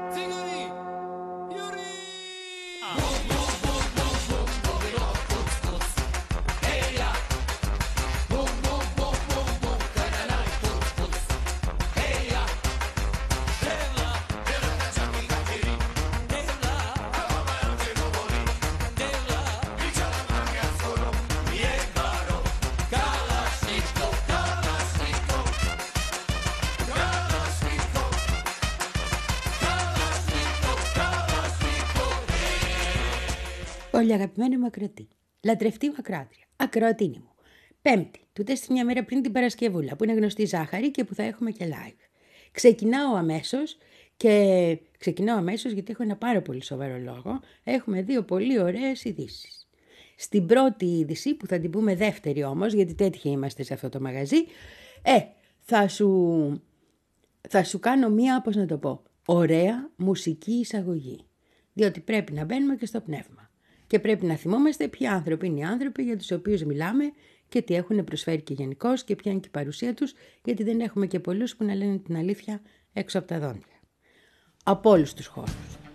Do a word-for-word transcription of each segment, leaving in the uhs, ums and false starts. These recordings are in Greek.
Όλοι αγαπημένοι μου ακροατή, λατρευτή μου ακροάτρια, ακροατίνη μου. Πέμπτη, τούτε στη μια μέρα πριν την Παρασκευούλα, που είναι γνωστή ζάχαρη και που θα έχουμε και live. Ξεκινάω αμέσως και ξεκινάω αμέσως γιατί έχω ένα πάρα πολύ σοβαρό λόγο. Έχουμε δύο πολύ ωραίες ειδήσεις. Στην πρώτη είδηση, που θα την πούμε δεύτερη όμως, γιατί τέτοιοι είμαστε σε αυτό το μαγαζί, ε, θα σου, θα σου κάνω μία, πώς να το πω, ωραία μουσική εισαγωγή. Διότι πρέπει να μπαίνουμε και στο πνεύμα. Και πρέπει να θυμόμαστε ποιοι άνθρωποι είναι οι άνθρωποι για τους οποίους μιλάμε και τι έχουν προσφέρει και γενικώς και ποια είναι και η παρουσία τους, γιατί δεν έχουμε και πολλούς που να λένε την αλήθεια έξω από τα δόντια. Από όλους τους χώρους.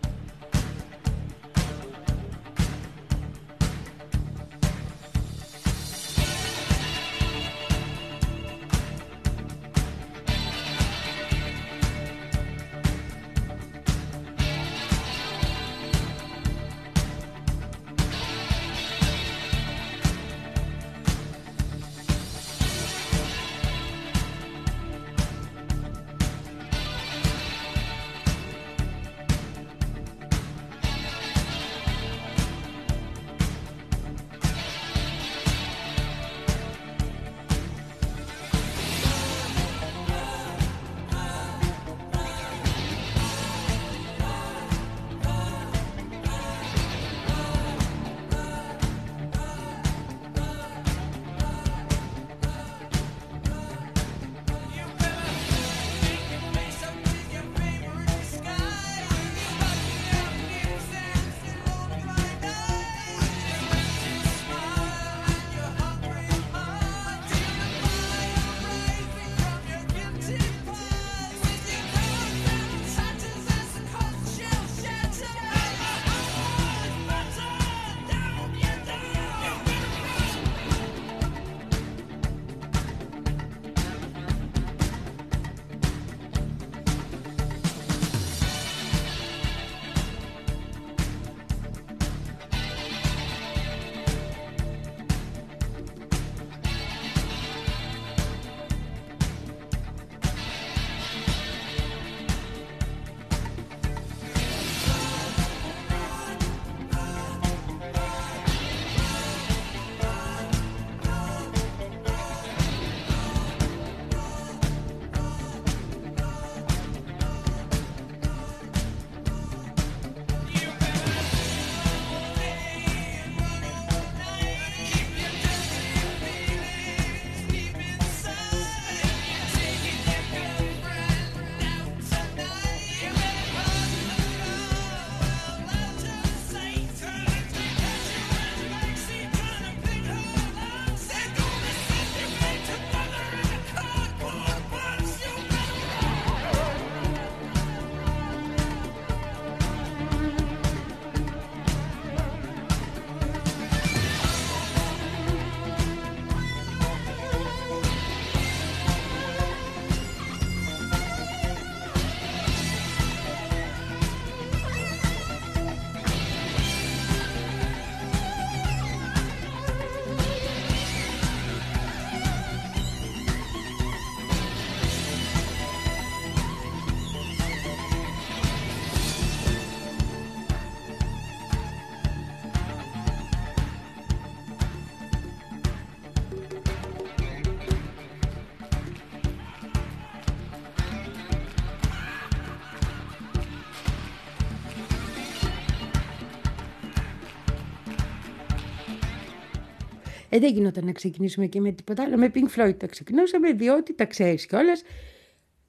Ε, δεν γινόταν να ξεκινήσουμε και με τίποτα άλλο. Με Pink Floyd τα ξεκινούσαμε, διότι τα ξέρεις κιόλας.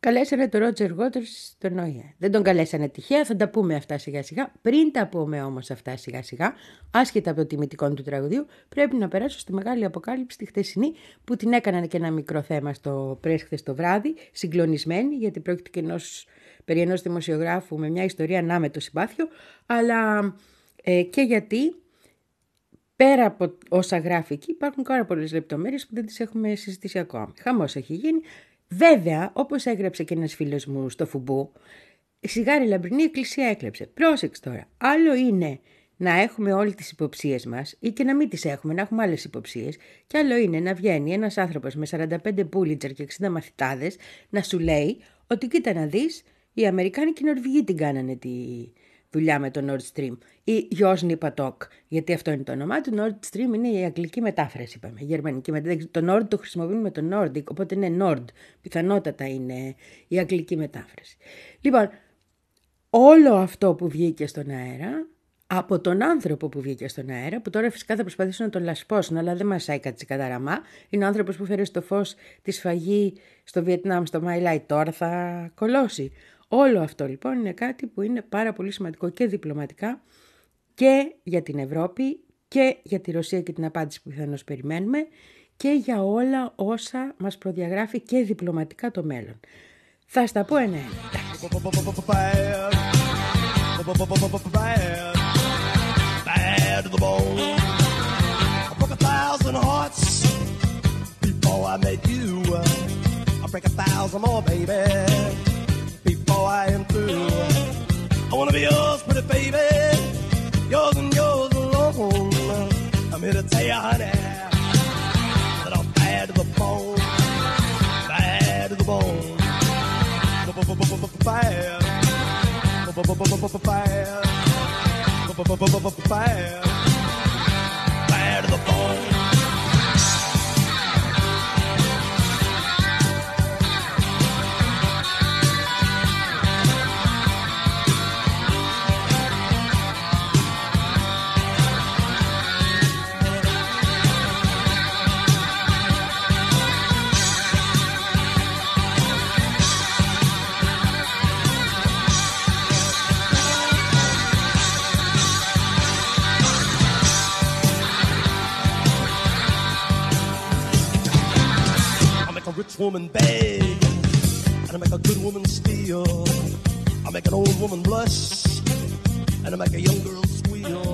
καλέσανε τον Ρότζερ Waters στον Ο Ε Ε. Δεν τον καλέσανε τυχαία, θα τα πούμε αυτά σιγά σιγά. Πριν τα πούμε όμως αυτά σιγά σιγά, άσχετα από το τιμητικό του τραγουδίου, πρέπει να περάσω στη μεγάλη αποκάλυψη τη χτεσινή, που την έκαναν και ένα μικρό θέμα στο πρες χθες το βράδυ, συγκλονισμένη, γιατί πρόκειται και ενός, περί ενός δημοσιογράφου με μια ιστορία ανάμετο συμπάθειο, αλλά ε, και γιατί πέρα από όσα γράφει εκεί υπάρχουν πάρα πολλές λεπτομέρειες που δεν τις έχουμε συζητήσει ακόμη. Χαμός έχει γίνει. Βέβαια, όπως έγραψε και ένας φίλος μου στο Φουμπού, σιγάρι λαμπρινή εκκλησία έκλεψε. Πρόσεξε τώρα. Άλλο είναι να έχουμε όλες τις υποψίες μας ή και να μην τις έχουμε, να έχουμε άλλες υποψίες. Και άλλο είναι να βγαίνει ένας άνθρωπος με σαράντα πέντε Πούλιτζερ και εξήντα μαθητάδες να σου λέει ότι κοίτα να δεις, οι Αμερικάνοι και οι Νορβηγοί την κάνανε τη δουλειά με το Nord Stream. Ή Γιώσνη Πατόκ, γιατί αυτό είναι το όνομά του. Nord Stream είναι η αγγλική μετάφραση, είπαμε. Η γερμανική μετάφραση. Το Nord το χρησιμοποιούμε με το Nordic, οπότε είναι Nord. Πιθανότατα είναι η αγγλική μετάφραση. Λοιπόν, όλο αυτό που βγήκε στον αέρα, από τον άνθρωπο που βγήκε στον αέρα, που τώρα φυσικά θα προσπαθήσουν να τον λασπώσουν, αλλά δεν μας έκατσε καταραμά. Είναι ο άνθρωπος που φέρε στο φως τη σφαγή στο Βιετνάμ, στο My Lai, τώρα θα κολώσει. Όλο αυτό λοιπόν είναι κάτι που είναι πάρα πολύ σημαντικό και διπλωματικά και για την Ευρώπη και για τη Ρωσία και την απάντηση που πιθανώς περιμένουμε και για όλα όσα μας προδιαγράφει και διπλωματικά το μέλλον. Θα στα πω ένα-ένα. Before I am through, I wanna be yours, pretty baby, yours and yours alone. I'm here to tell you, honey, that I'm bad to the bone, bad to the bone, bad, bad, bad to the bone. Rich woman beg, and I make a good woman steal. I make an old woman blush, and I make a young girl squeal.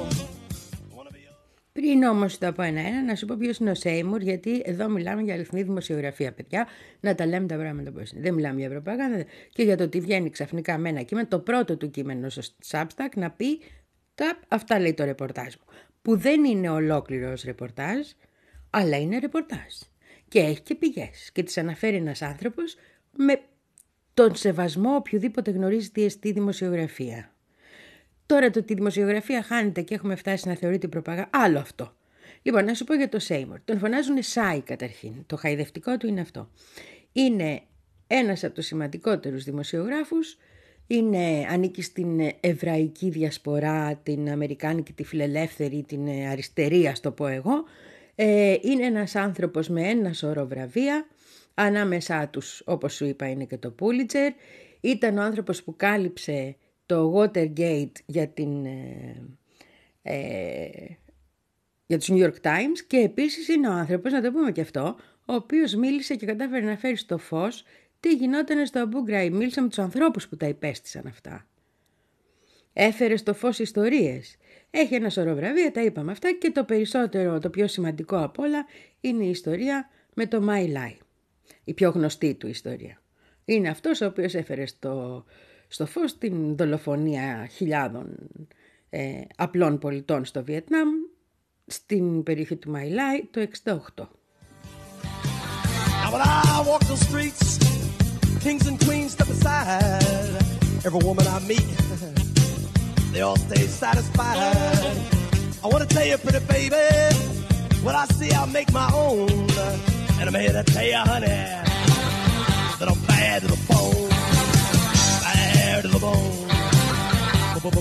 Πριν όμως το πω ένα-ένα, να σου πω ποιος είναι ο Σέιμουρ, γιατί εδώ μιλάμε για αληθινή δημοσιογραφία, παιδιά. Να τα λέμε τα πράγματα πώς είναι. Δεν μιλάμε για προπαγάνδα και για το ότι βγαίνει ξαφνικά με ένα κείμενο, το πρώτο του κείμενο στο Substack, να πει τα, αυτά λέει το ρεπορτάζ μου. Που δεν είναι ολόκληρος ρεπορτάζ, αλλά είναι ρεπορτάζ. Και έχει και πηγές και τις αναφέρει ένας άνθρωπος με τον σεβασμό οποιοδήποτε γνωρίζει τι εστί δημοσιογραφία. Τώρα το ότι η δημοσιογραφία χάνεται και έχουμε φτάσει να θεωρείται προπαγάνδα, άλλο αυτό. Λοιπόν, να σου πω για το Σέιμουρ. Τον φωνάζουν Σάι καταρχήν. Το χαϊδευτικό του είναι αυτό. Είναι ένας από τους σημαντικότερους δημοσιογράφους. Είναι, ανήκει στην εβραϊκή διασπορά, την αμερικάνικη, τη φιλελεύθερη, την αριστερή, ας το πω εγώ. Ε, είναι ένας άνθρωπος με ένα σωρό βραβεία, ανάμεσά τους, όπως σου είπα, είναι και το Pulitzer. Ήταν ο άνθρωπος που κάλυψε το Watergate για, την, ε, ε, για τους New York Times και επίσης είναι ο άνθρωπος, να το πούμε και αυτό, ο οποίος μίλησε και κατάφερε να φέρει στο φως τι γινόταν στο Abu Ghraib. Μίλησε με τους ανθρώπους που τα υπέστησαν αυτά. Έφερε στο φως ιστορίες. Έχει ένα σωρό βραβεία, τα είπαμε αυτά, και το περισσότερο, το πιο σημαντικό απ' όλα είναι η ιστορία με το My Lai. Η πιο γνωστή του ιστορία. Είναι αυτός ο οποίος έφερε στο, στο φως την δολοφονία χιλιάδων ε, απλών πολιτών στο Βιετνάμ, στην περιοχή του My Lai το εξήντα οκτώ. Now when I walk the streets, kings and queens step aside. Every woman I meet, they all stay satisfied. I want to tell you, pretty baby, what I see I make my own. And I'm here to tell you, honey, that I'm bad to the bone. Bad to the bone. Bad.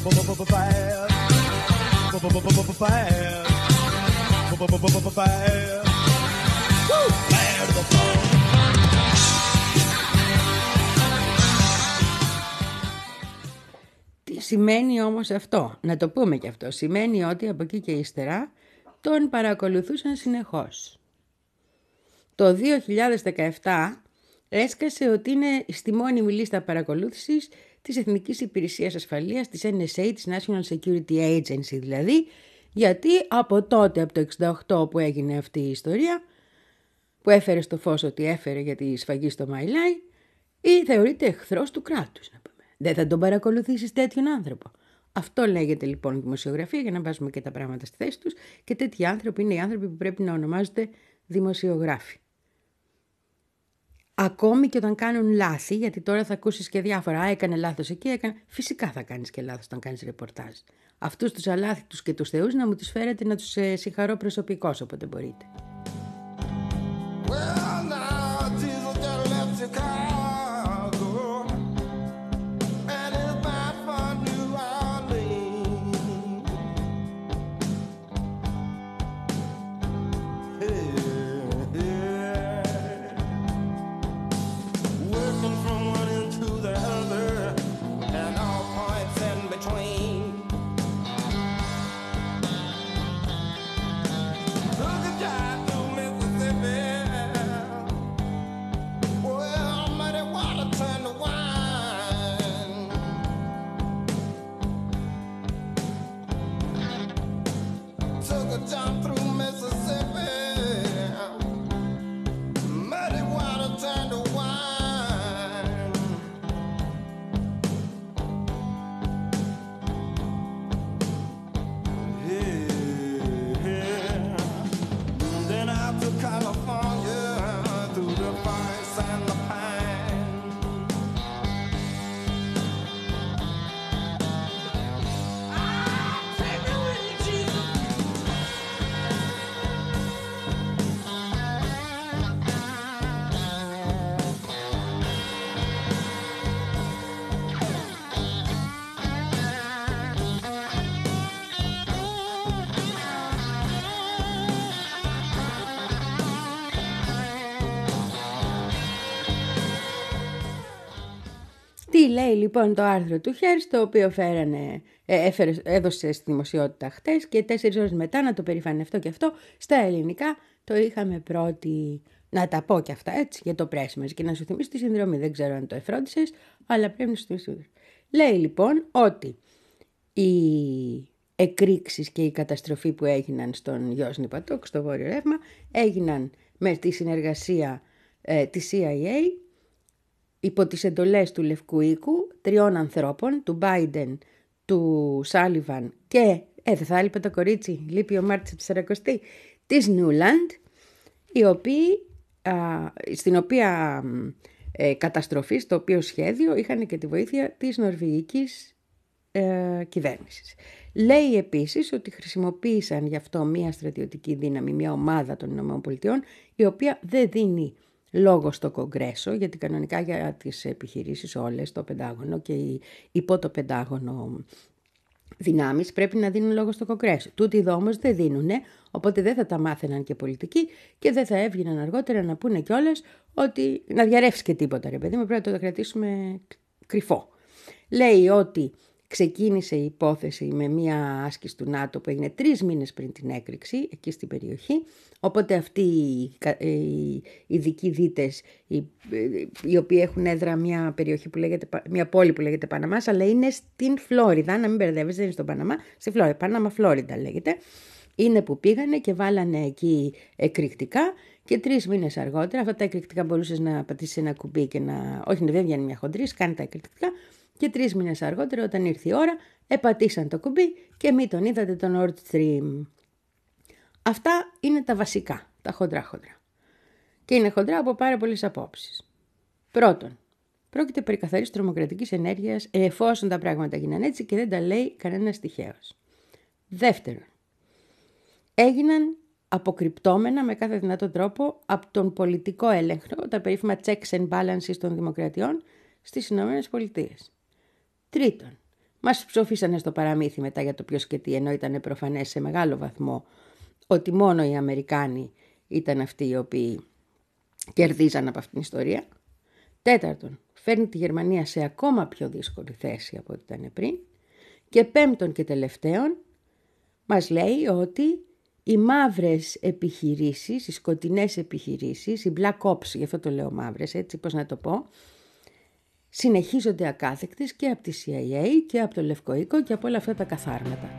Bad. Bad. Woo! Bad to the bone. σημαίνει όμως αυτό? Να το πούμε και αυτό. Σημαίνει ότι από εκεί και ύστερα τον παρακολουθούσαν συνεχώς. Το δύο χιλιάδες δεκαεπτά έσκασε ότι είναι στη μόνιμη λίστα παρακολούθησης της Εθνικής Υπηρεσίας Ασφαλείας, της Εν Ες Έι, της National Security Agency δηλαδή, γιατί από τότε, από το εξήντα οκτώ που έγινε αυτή η ιστορία, που έφερε στο φως ότι έφερε για τη σφαγή στο My Lai, ή θεωρείται εχθρός του κράτους, να πούμε. Δεν θα τον παρακολουθήσεις τέτοιον άνθρωπο. Αυτό λέγεται λοιπόν δημοσιογραφία, για να βάζουμε και τα πράγματα στη θέση τους, και τέτοιοι άνθρωποι είναι οι άνθρωποι που πρέπει να ονομάζονται δημοσιογράφοι. Ακόμη και όταν κάνουν λάθη, γιατί τώρα θα ακούσεις και διάφορα, α, έκανε λάθος εκεί, έκανε... Φυσικά θα κάνεις και λάθος όταν κάνεις ρεπορτάζ. Αυτούς τους αλάθητους και τους θεούς να μου τους φέρετε να τους ε, συγχαρώ προσωπικώς όποτε μπορείτε. Well, now, Jesus just left Chicago, and is bound for New Orleans. Hey, yeah. Working from one end to the other, and all points in between. Look at that. Jump through Mississippi, muddy water turned to wine. Yeah, yeah. Then out to California, through the forest and the pine. Τι λέει λοιπόν το άρθρο του Χέρς, το οποίο φέρανε, ε, έφερε, έδωσε στη δημοσιότητα χτες, και τέσσερις ώρες μετά, να το περηφανευτώ και αυτό, στα ελληνικά το είχαμε πρώτη, να τα πω και αυτά έτσι, για το Press Magic, και να σου θυμίσω τη συνδρομή. Δεν ξέρω αν το εφρόντισες, αλλά πρέπει να σου θυμίσω. Λέει λοιπόν ότι οι εκρήξεις και η καταστροφή που έγιναν στον Γιώσνη Πατόκ, στο Βόρειο Ρεύμα, έγιναν με τη συνεργασία ε, της Σι Άι Έι, υπό τις εντολές του Λευκού Οίκου, τριών ανθρώπων, του Biden, του Σάλιβαν και, ε, δεν θα έλειπε το κορίτσι, λείπει ο Μάρτης του Σαρακοστή, της Νιούλαντ, οι οποίοι, α, στην οποία ε, καταστροφή, στο οποίο σχέδιο είχαν και τη βοήθεια της νορβηγικής ε, κυβέρνησης. Λέει επίσης ότι χρησιμοποίησαν γι' αυτό μια στρατιωτική δύναμη, μια ομάδα των ΗΠΑ, η οποία δεν δίνει λόγο στο Κογκρέσο, γιατί κανονικά για τις επιχειρήσεις όλες, το Πεντάγωνο και οι υπό το Πεντάγωνο δυνάμεις πρέπει να δίνουν λόγο στο Κογκρέσο. Τούτοι εδώ όμως δεν δίνουνε, οπότε δεν θα τα μάθαιναν και πολιτικοί και δεν θα έβγαιναν αργότερα να πούνε κιόλας ότι να διαρρεύσει και τίποτα, ρε παιδί μου, πρέπει να το κρατήσουμε κρυφό. Λέει ότι ξεκίνησε η υπόθεση με μια άσκηση του ΝΑΤΟ που έγινε τρεις μήνες πριν την έκρηξη εκεί στην περιοχή, οπότε αυτοί οι ειδικοί δίτες, οι, οι οποίοι έχουν έδρα μια περιοχή που λέγεται, μια πόλη που λέγεται Παναμάς, αλλά είναι στην Φλόριδα, να μην μπερδεύεις, δεν είναι στον Παναμά, στη Φλόριδα, Πανάμα Φλόριντα λέγεται, είναι που πήγανε και βάλανε εκεί εκρηκτικά. Και τρεις μήνες αργότερα, αυτά τα εκρηκτικά μπορούσες να πατήσεις ένα κουμπί και να. Όχι, δεν βγαίνει μια χοντρή, κάνει τα εκρηκτικά. Και τρεις μήνες αργότερα, όταν ήρθε η ώρα, επατήσαν το κουμπί και μη τον είδατε τον Nord Stream. Αυτά είναι τα βασικά, τα χοντρά-χοντρά. Και είναι χοντρά από πάρα πολλές απόψεις. Πρώτον, πρόκειται περί καθαρής τρομοκρατικής ενέργειας, εφόσον τα πράγματα γίνανε έτσι και δεν τα λέει κανένας τυχαίος. Δεύτερον, έγιναν αποκρυπτόμενα με κάθε δυνατό τρόπο από τον πολιτικό έλεγχο, τα περίφημα checks and balances των δημοκρατιών στις Ηνωμένες Πολιτείες. Τρίτον, μας ψοφίσανε στο παραμύθι μετά για το ποιος και τι, ενώ ήταν προφανές σε μεγάλο βαθμό ότι μόνο οι Αμερικάνοι ήταν αυτοί οι οποίοι κερδίζαν από αυτήν την ιστορία. Τέταρτον, φέρνει τη Γερμανία σε ακόμα πιο δύσκολη θέση από ό,τι ήταν πριν. Και πέμπτον και τελευταίον, μας λέει ότι οι μαύρες επιχειρήσεις, οι σκοτεινές επιχειρήσεις, οι black ops, γι' αυτό το λέω μαύρες, έτσι πώς να το πω, συνεχίζονται ακάθεκτες και από τη σι άι έι και από το Λευκό Οίκο και από όλα αυτά τα καθάρματα.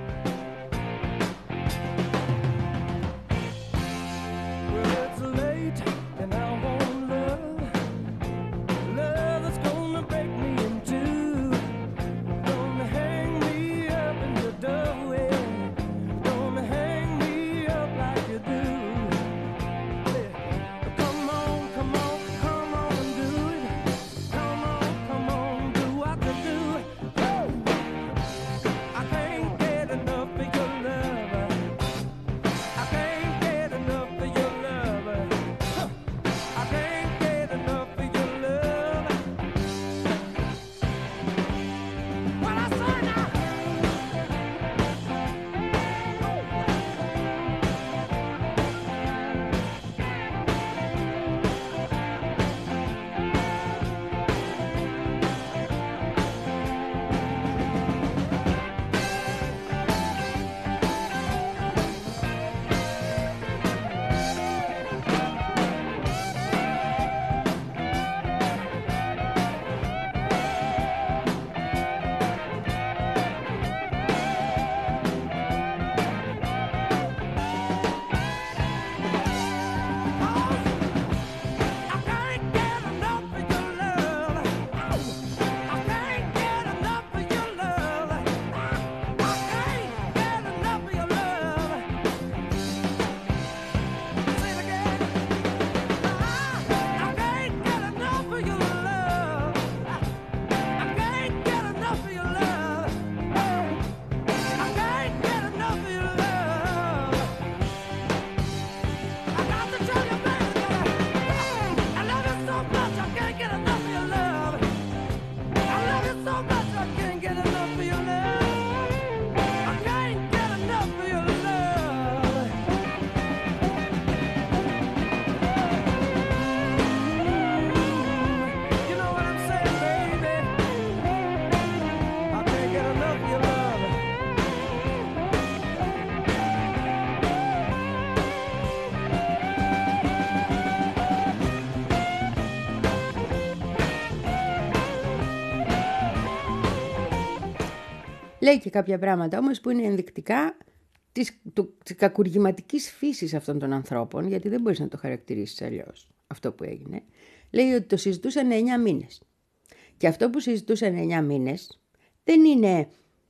Λέει και κάποια πράγματα όμως που είναι ενδεικτικά της, του, της κακουργηματικής φύσης αυτών των ανθρώπων, γιατί δεν μπορείς να το χαρακτηρίσεις αλλιώς αυτό που έγινε. Λέει ότι το συζητούσαν εννιά μήνες. Και αυτό που συζητούσαν εννιά μήνες δεν είναι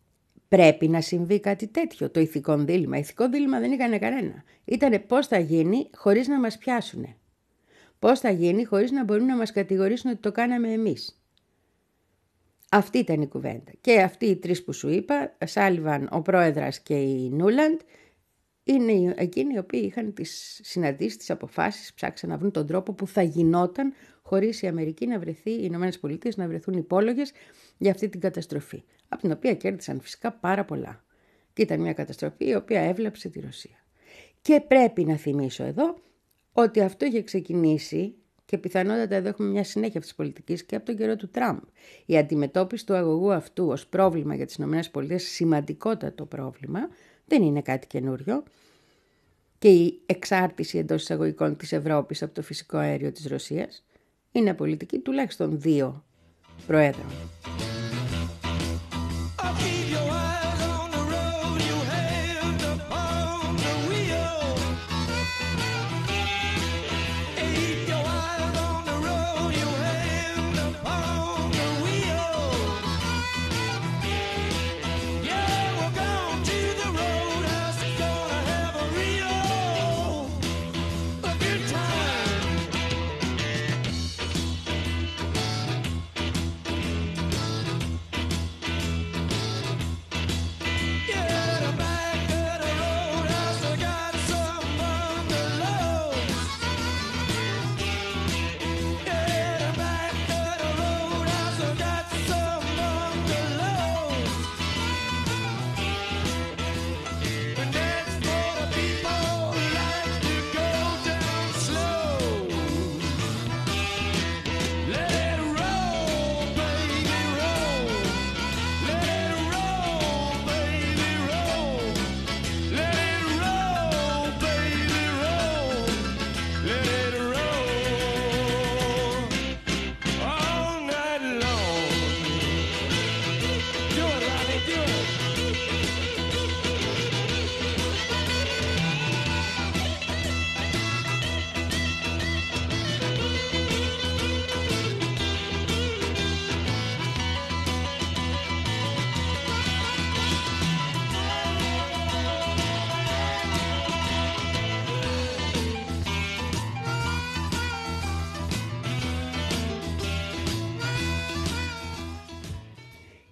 πρέπει να συμβεί κάτι τέτοιο, το ηθικό δίλημμα. Ηθικό δίλημμα δεν είχαν κανένα. Ήτανε πώς θα γίνει χωρίς να μας πιάσουνε. Πώς θα γίνει χωρίς να μπορούν να μας κατηγορήσουν ότι το κάναμε εμείς. Αυτή ήταν η κουβέντα. Και αυτοί οι τρεις που σου είπα, Σάλιβαν, ο πρόεδρας και η Νούλαντ, είναι εκείνοι οι οποίοι είχαν τις συναντήσεις, τις αποφάσεις, ψάξαν να βρουν τον τρόπο που θα γινόταν χωρίς η Αμερική να βρεθεί, οι Ηνωμένες Πολιτείες να βρεθούν υπόλογες για αυτή την καταστροφή. Από την οποία κέρδισαν φυσικά πάρα πολλά. Και ήταν μια καταστροφή η οποία έβλαψε τη Ρωσία. Και πρέπει να θυμίσω εδώ ότι αυτό είχε ξεκινήσει. Και πιθανότατα εδώ έχουμε μια συνέχεια αυτής της πολιτικής και από τον καιρό του Τραμπ. Η αντιμετώπιση του αγωγού αυτού ως πρόβλημα για τις ΗΠΑ, σημαντικότατο πρόβλημα, δεν είναι κάτι καινούριο. Και η εξάρτηση εντός εισαγωγικών της Ευρώπης από το φυσικό αέριο της Ρωσίας είναι πολιτική τουλάχιστον δύο προέδρων.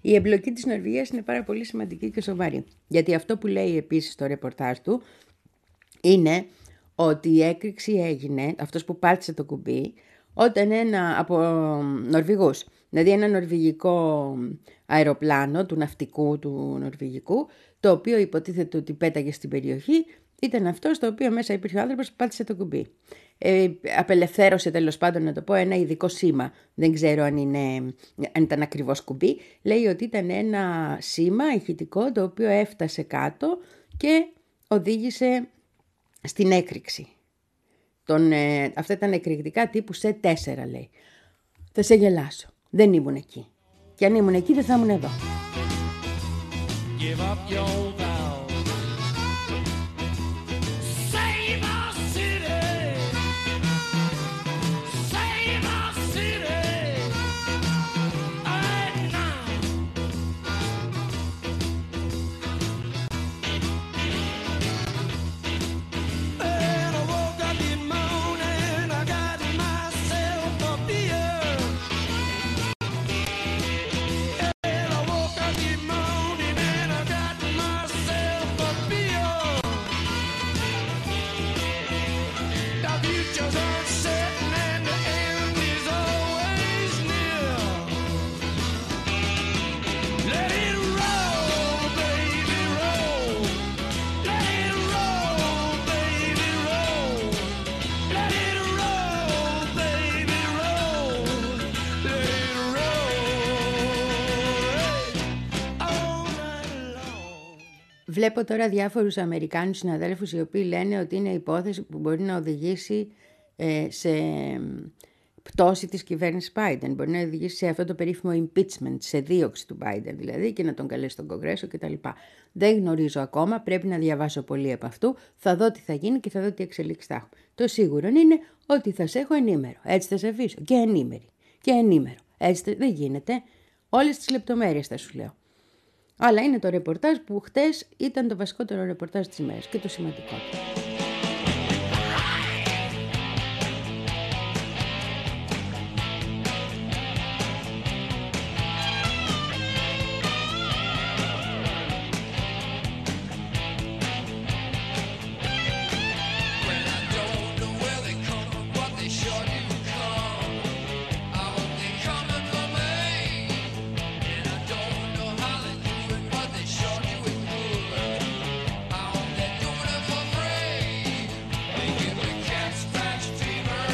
Η εμπλοκή της Νορβηγίας είναι πάρα πολύ σημαντική και σοβαρή. Γιατί αυτό που λέει επίσης στο ρεπορτάζ του είναι ότι η έκρηξη έγινε, αυτός που πάτησε το κουμπί, όταν ένα από Νορβηγούς, δηλαδή ένα νορβηγικό αεροπλάνο του ναυτικού του νορβηγικού, το οποίο υποτίθεται ότι πέταγε στην περιοχή, ήταν αυτό στο οποίο μέσα υπήρχε ο άνθρωπος που πάτησε το κουμπί. Ε, απελευθέρωσε τέλος πάντων, να το πω, ένα ειδικό σήμα. Δεν ξέρω αν, είναι, αν ήταν ακριβώς κουμπί. Λέει ότι ήταν ένα σήμα ηχητικό το οποίο έφτασε κάτω και οδήγησε στην έκρηξη. Τον, ε, αυτά ήταν εκρηκτικά τύπου σε τέσσερα, λέει. Θα σε γελάσω. Δεν ήμουν εκεί. Και αν ήμουν εκεί δεν θα ήμουν εδώ. Give up your vows. Save our city. Save our city. Right now. And I woke up this morning, I got myself a beer. And I woke up this morning and I got myself a beer. The future's uncertain and the end is always near. Let it roll, baby, roll. Let it roll, baby, roll. Let it roll, baby, roll. Let it roll all night long. Βλέπω τώρα διάφορους Αμερικάνους συναδέλφους οι οποίοι λένε ότι είναι υπόθεση που μπορεί να οδηγήσει ε, σε πτώση της κυβέρνησης Biden. Μπορεί να οδηγήσει σε αυτό το περίφημο impeachment, σε δίωξη του Biden δηλαδή, και να τον καλέσει στον Κογκρέσο κτλ. Δεν γνωρίζω ακόμα, πρέπει να διαβάσω πολύ από αυτού. Θα δω τι θα γίνει και θα δω τι εξελίξεις θα έχω. Το σίγουρο είναι ότι θα σε έχω ενήμερο. Έτσι θα σε αφήσω. Και ενήμερη. Και ενήμερο. Έτσι θα... δεν γίνεται. Όλες τις λεπτομέρειες θα σου λέω. Αλλά είναι το ρεπορτάζ που χτες ήταν το βασικότερο ρεπορτάζ της ημέρας και το σημαντικότερο. When I don't know where they come from, but they sure do come. I hope they're coming for me. And I don't know how they do it, but they sure do it good. I hope they're doing it for free. They give me cat scratch fever.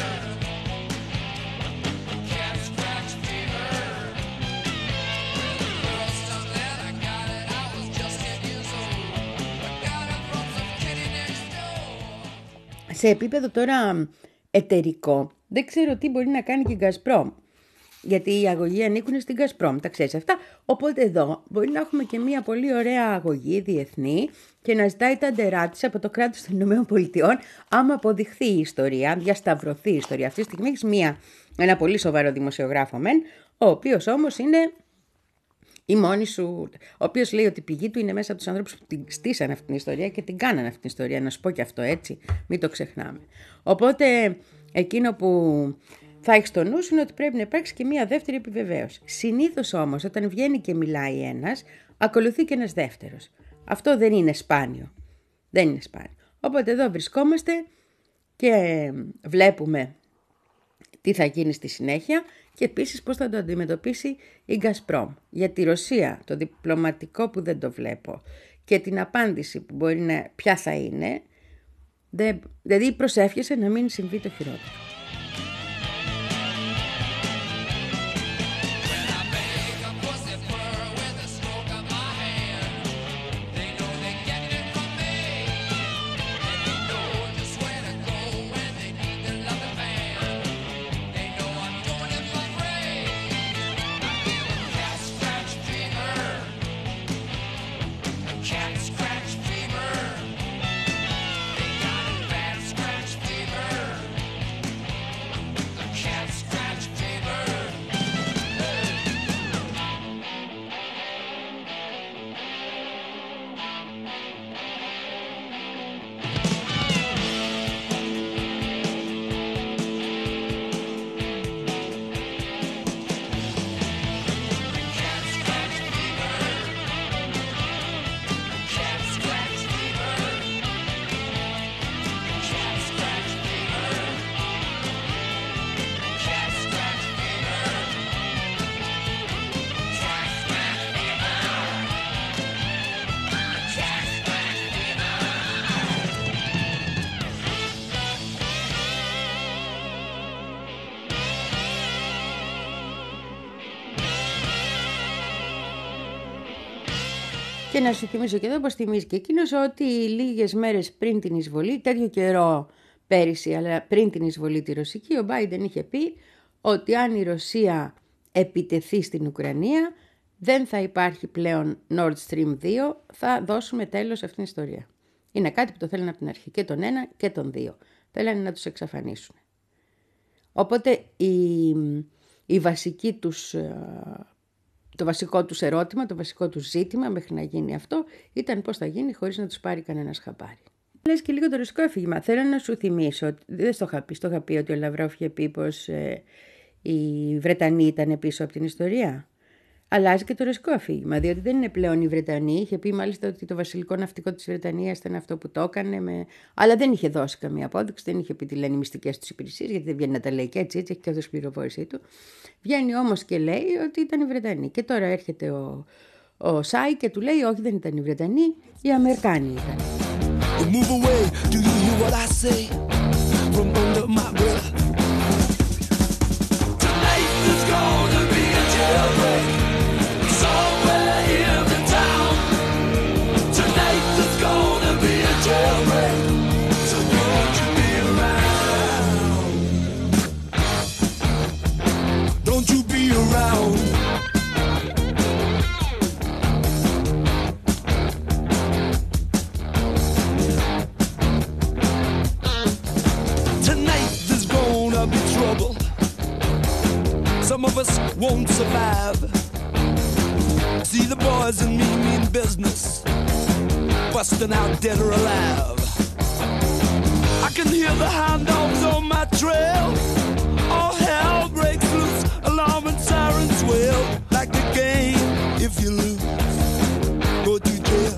Cat scratch fever. When the first time that I got it, I was just ten years old. I got it from some kitty next door. Σε επίπεδο τώρα εταιρικό, δεν ξέρω τι μπορεί να κάνει και η Gazprom. Γιατί οι αγωγοί ανήκουν στην Gazprom, τα ξέρεις αυτά. Οπότε εδώ μπορεί να έχουμε και μια πολύ ωραία αγωγή διεθνή και να ζητάει τα ντερά της από το κράτος των ΗΠΑ, άμα αποδειχθεί η ιστορία, διασταυρωθεί η ιστορία. Αυτή τη στιγμή έχεις μια, ένα πολύ σοβαρό δημοσιογράφο μεν, ο οποίος όμως είναι η μόνη σου, ο οποίος λέει ότι η πηγή του είναι μέσα από τους ανθρώπους που την στήσαν αυτή την ιστορία και την κάνανε αυτή την ιστορία. Να σου πω και αυτό, έτσι, μην το ξεχνάμε. Οπότε εκείνο που θα έχει στο νου σου είναι ότι πρέπει να υπάρξει και μία δεύτερη επιβεβαίωση. Συνήθως όμως όταν βγαίνει και μιλάει ένας, ακολουθεί και ένας δεύτερος. Αυτό δεν είναι σπάνιο. Δεν είναι σπάνιο. Οπότε εδώ βρισκόμαστε και βλέπουμε τι θα γίνει στη συνέχεια και επίσης πώς θα το αντιμετωπίσει η Gazprom. Για τη Ρωσία, το διπλωματικό που δεν το βλέπω και την απάντηση που μπορεί να, ποια θα είναι, δεν, δηλαδή προσεύχεσαι να μην συμβεί το χειρότερο. Cat scratch fever. They got a bad scratch fever. Και να σου θυμίσω και εδώ πως θυμίζει και εκείνος ότι λίγες μέρες πριν την εισβολή, τέτοιο καιρό πέρυσι, αλλά πριν την εισβολή τη ρωσική, ο Biden είχε πει ότι αν η Ρωσία επιτεθεί στην Ουκρανία, δεν θα υπάρχει πλέον Nord Stream δύο, θα δώσουμε τέλος σε αυτήν την ιστορία. Είναι κάτι που το θέλουν από την αρχή, και τον ένα και τον δύο. Θέλανε να τους εξαφανίσουν. Οπότε η, η βασική τους, το βασικό τους ερώτημα, το βασικό τους ζήτημα μέχρι να γίνει αυτό ήταν πώς θα γίνει χωρίς να τους πάρει κανένας χαμπάρι. Λες και λίγο το ρωσικό αφήγημα. Θέλω να σου θυμίσω, δεν στο είχα πει, στο είχα πει ότι ο Λαυρόφ είχε πει πως ε, οι Βρετανοί ήταν πίσω από την ιστορία. Αλλάζει και το ρωσικό αφήγημα, διότι δεν είναι πλέον οι Βρετανοί. Είχε πει μάλιστα ότι το βασιλικό ναυτικό της Βρετανίας ήταν αυτό που το έκανε, με... αλλά δεν είχε δώσει καμία απόδειξη, δεν είχε πει τι λένε οι μυστικές τους υπηρεσίες, γιατί δεν βγαίνει να τα λέει και έτσι, έτσι έχει και αυτό την πληροφόρησή του. Βγαίνει όμως και λέει ότι ήταν οι Βρετανοί. Και τώρα έρχεται ο, ο Σάι και του λέει: όχι, δεν ήταν οι Βρετανοί, οι Αμερικάνοι ήταν. Move away, do you hear what I say from under my breath? Tonight there's gonna be a jailbreak somewhere in the town. Tonight there's gonna be a jailbreak, so don't you be around. Don't you be around. Some of us won't survive. See the boys and me mean business, busting out dead or alive. I can hear the hound dogs on my trail. All hell breaks loose, alarm and sirens wail. Like the game, if you lose, go to jail.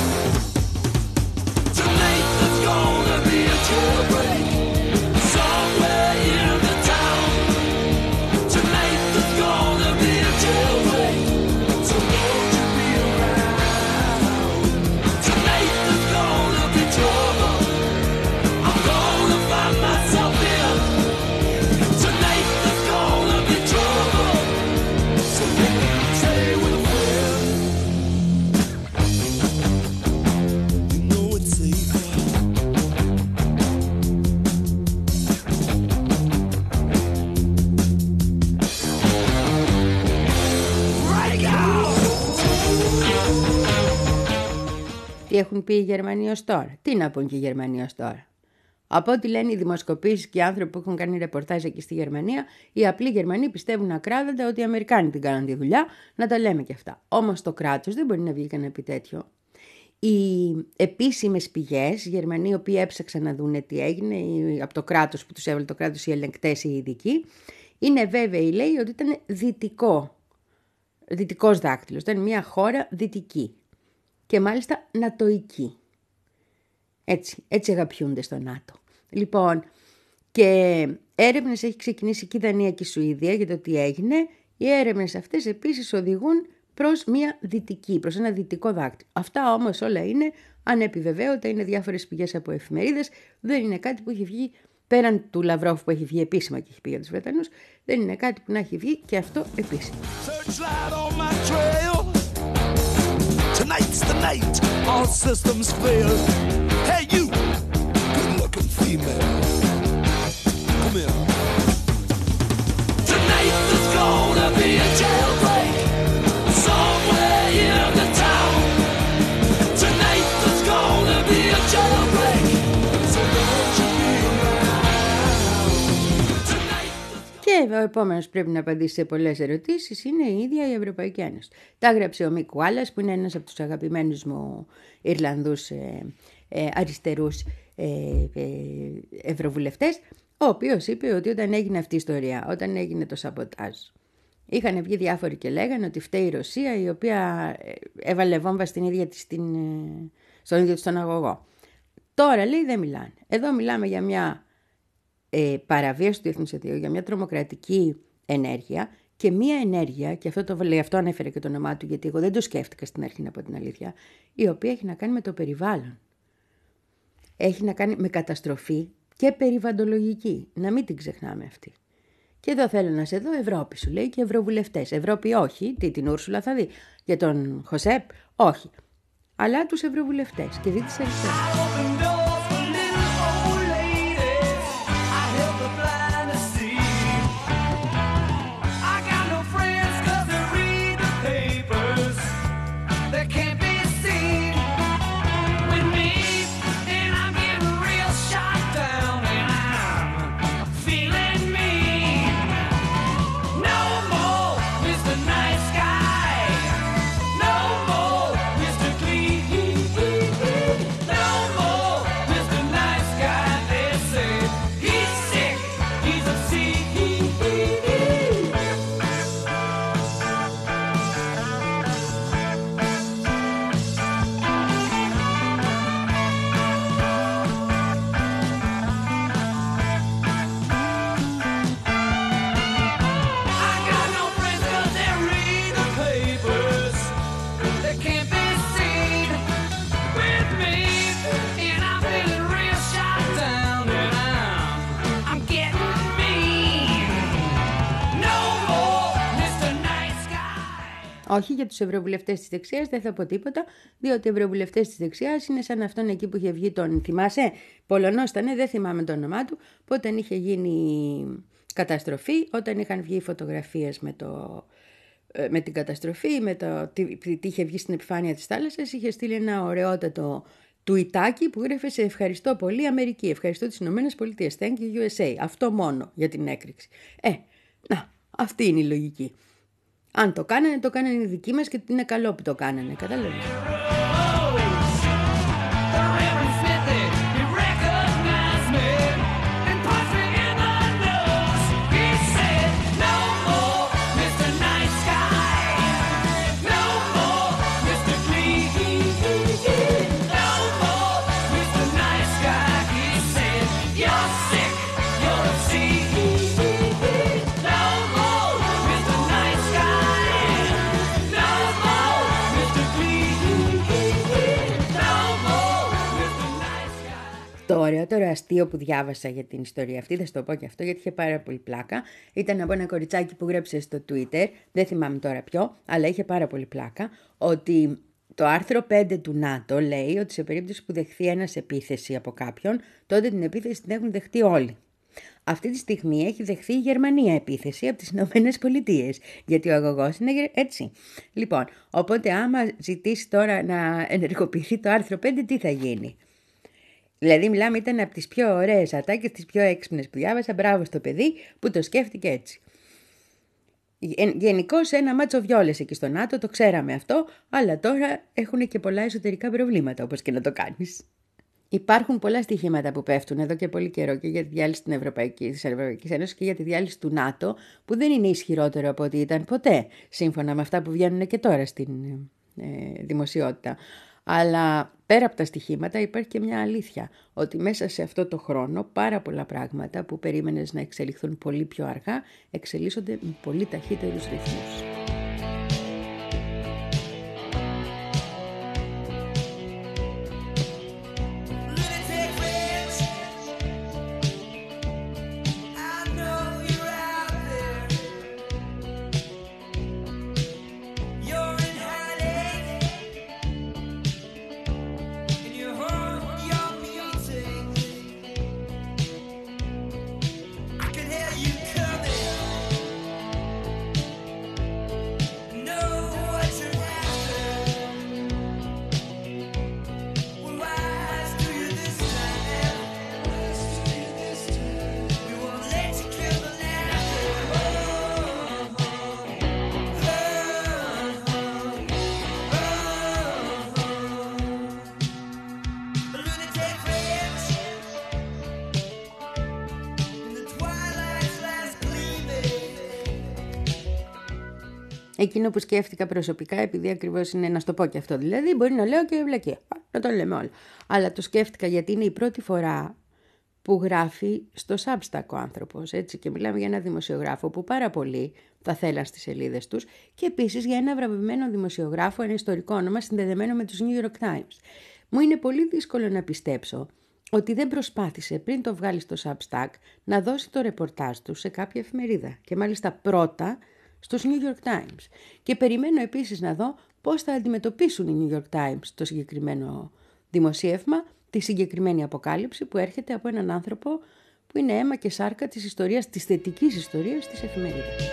Tonight there's gonna be a jailbreak somewhere in the town. Tonight there's gonna be a jailbreak, so don't you be around. Tonight there's gonna be trouble, I'm gonna find myself in. Tonight there's gonna be trouble, so let me stay with a friend. You know it's safer. Τι έχουν πει οι Γερμανοί ως τώρα. Τι να πούν και οι Γερμανοί ως τώρα. Από ό,τι λένε οι δημοσκοπήσεις και οι άνθρωποι που έχουν κάνει ρεπορτάζ εκεί στη Γερμανία, οι απλοί Γερμανοί πιστεύουν ακράδαντα ότι οι Αμερικάνοι την κάναν τη δουλειά, να τα λέμε και αυτά. Όμως το κράτος δεν μπορεί να βγει και να πει τέτοιο. Οι επίσημες πηγές, οι Γερμανοί οι οποίοι έψαξαν να δουν τι έγινε, από το κράτος που τους έβαλε το κράτος, οι ελεγκτές, οι ειδικοί, είναι βέβαιοι, λέει, ότι ήταν δυτικό, δυτικός δάκτυλος, ήταν μια χώρα δυτική. Και μάλιστα νατοϊκή. Έτσι, έτσι αγαπιούνται στο ΝΑΤΟ. Λοιπόν, και έρευνες έχει ξεκινήσει και η Δανία και η Σουηδία για το τι έγινε. Οι έρευνες αυτές επίσης οδηγούν προς μια δυτική, προς ένα δυτικό δάκτυλο. Αυτά όμως όλα είναι ανεπιβεβαίωτα, είναι διάφορες πηγές από εφημερίδες. Δεν είναι κάτι που έχει βγει πέραν του Λαυρόφ που έχει βγει επίσημα και έχει πει για τους Βρετανούς. Δεν είναι κάτι που να έχει βγει και αυτό επίσημα. Tonight's the night, all systems fail. Hey you, good-looking female, come here. Tonight there's gonna be a jailbreak somewhere in the town. Tonight there's gonna be a jailbreak, so don't you be around. Και ο επόμενος πρέπει να απαντήσει σε πολλές ερωτήσεις είναι η ίδια η Ευρωπαϊκή Ένωση. Τα έγραψε ο Μικ Γουάλλας, που είναι ένας από τους αγαπημένους μου Ιρλανδούς ε, ε, αριστερούς ε, ε, ευρωβουλευτές, ο οποίος είπε ότι όταν έγινε αυτή η ιστορία, όταν έγινε το σαμποτάζ, είχαν βγει διάφοροι και λέγανε ότι φταίει η Ρωσία, η οποία έβαλε βόμβα στην ίδια της, στην, στον ίδιο της τον αγωγό. Τώρα, λέει, δεν μιλάνε. Εδώ μιλάμε για μια ε, παραβίαση του διεθνούς δικαίου, για μια τρομοκρατική ενέργεια και μια ενέργεια, και αυτό το λέει, αυτό ανέφερε και το όνομά του, γιατί εγώ δεν το σκέφτηκα στην αρχή, να πω την αλήθεια, η οποία έχει να κάνει με το περιβάλλον. Έχει να κάνει με καταστροφή και περιβαλλοντολογική. Να μην την ξεχνάμε αυτή. Και εδώ θέλω να σε δω Ευρώπη, σου λέει, και ευρωβουλευτές. Ευρώπη όχι, τι την Ούρσουλα θα δει. Για τον Χωσέπ, όχι. αλλά τους ευρωβουλευτές και δι της αριστεράς. I open doors for little old ladies. I help the blind to see. I got no friends 'cause they read the papers. They can't be seen with me, and I'm getting real shot down, and I'm feeling mean. No more Mister Nice Guy. No more Mister Clean. No more Mister Nice Guy. They say he's sick, he's a sea. I got no friends 'cause they read the papers. They can't be seen with me, and I'm feeling real shot down, and I'm I'm getting mean. No more Mister Nice Guy. Όχι, για τους ευρωβουλευτές της δεξιάς δεν θα πω τίποτα, διότι οι ευρωβουλευτές της δεξιάς είναι σαν αυτόν εκεί που είχε βγει τον, θυμάσαι, Πολωνός ήταν, δεν θυμάμαι το όνομά του, που όταν είχε γίνει καταστροφή, όταν είχαν βγει φωτογραφίες με, το, ε, με την καταστροφή, με το τι, τι είχε βγει στην επιφάνεια της θάλασσας, είχε στείλει ένα ωραιότατο τουιτάκι που γράφε σε ευχαριστώ πολύ Αμερική, ευχαριστώ τις Ηνωμένες Πολιτείες, thank you γιου ες έι, αυτό μόνο για την έκρηξη. Ε, να, αυτή είναι η λογική. Αν το κάνανε, το κάνανε οι δικοί μας και είναι καλό που το κάνανε, κατάλαβες. The Reverend Smithy, he recognized me and punched me in the nose. He said, no more Mister Nice Guy. No more Mister Clean. No more Mister Nice Guy. He said, you're sick, you're a sea. No more Mister Nice Guy. No more Mister Clean. No more Mister Nice Guy. Το ωραιότερο αστείο που διάβασα για την ιστορία αυτή, θα σου το πω και αυτό γιατί είχε πάρα πολύ πλάκα, ήταν από ένα κοριτσάκι που γράψε στο Twitter, δεν θυμάμαι τώρα ποιο, αλλά είχε πάρα πολύ πλάκα, ότι το άρθρο πέντε του ΝΑΤΟ λέει ότι σε περίπτωση που δεχθεί ένας επίθεση από κάποιον, τότε την επίθεση την έχουν δεχτεί όλοι. Αυτή τη στιγμή έχει δεχθεί η Γερμανία επίθεση από τις Ηνωμένες Πολιτείες, γιατί ο αγωγός είναι γε- έτσι. Λοιπόν, οπότε άμα ζητήσει τώρα να ενεργοποιηθεί το άρθρο πέντε, τι θα γίνει? Δηλαδή, μιλάμε, ήταν από τις πιο ωραίες ατάκες, τις πιο έξυπνες που διάβασα. Μπράβο στο παιδί που το σκέφτηκε έτσι. Γενικώς ένα μάτσο βιόλες εκεί στο ΝΑΤΟ, το ξέραμε αυτό, αλλά τώρα έχουν και πολλά εσωτερικά προβλήματα, όπως και να το κάνεις. Υπάρχουν πολλά στοιχήματα που πέφτουν εδώ και πολύ καιρό και για τη διάλυση της Ευρωπαϊκής, Ευρωπαϊκής Ένωσης και για τη διάλυση του ΝΑΤΟ, που δεν είναι ισχυρότερο από ό,τι ήταν ποτέ, σύμφωνα με αυτά που βγαίνουν και τώρα στην ε, δημοσιότητα. Αλλά πέρα από τα στοιχήματα υπάρχει και μια αλήθεια, ότι μέσα σε αυτό το χρόνο πάρα πολλά πράγματα που περίμενες να εξελιχθούν πολύ πιο αργά, εξελίσσονται με πολύ ταχύτερους ρυθμούς. Lunatic friends, I know you're out there. You're in hiding in your home, your meetings. I can hear you coming. Know what you're after. Well, wise to you this time. Wise to you this time. We won't let you kill the laughter. Oh, oh, oh, oh. Lunatic friends in the twilight's last gleaming. Εκείνο που σκέφτηκα προσωπικά, επειδή ακριβώς είναι να στο πω και αυτό, δηλαδή μπορεί να λέω και βλακία, να το λέμε όλα. Αλλά το σκέφτηκα γιατί είναι η πρώτη φορά που γράφει στο Substack ο άνθρωπος, έτσι, και μιλάμε για ένα δημοσιογράφο που πάρα πολλοί θα θέλαν στις σελίδες τους και επίσης για ένα βραβευμένο δημοσιογράφο, ένα ιστορικό όνομα συνδεδεμένο με τους New York Times. Μου είναι πολύ δύσκολο να πιστέψω ότι δεν προσπάθησε πριν το βγάλει στο Substack να δώσει το ρεπορτάζ του σε κάποια εφημερίδα και μάλιστα πρώτα στους New York Times. Και περιμένω επίσης να δω πώς θα αντιμετωπίσουν οι New York Times το συγκεκριμένο δημοσίευμα, τη συγκεκριμένη αποκάλυψη που έρχεται από έναν άνθρωπο που είναι αίμα και σάρκα της ιστορίας, της θετικής ιστορίας της εφημερίδας.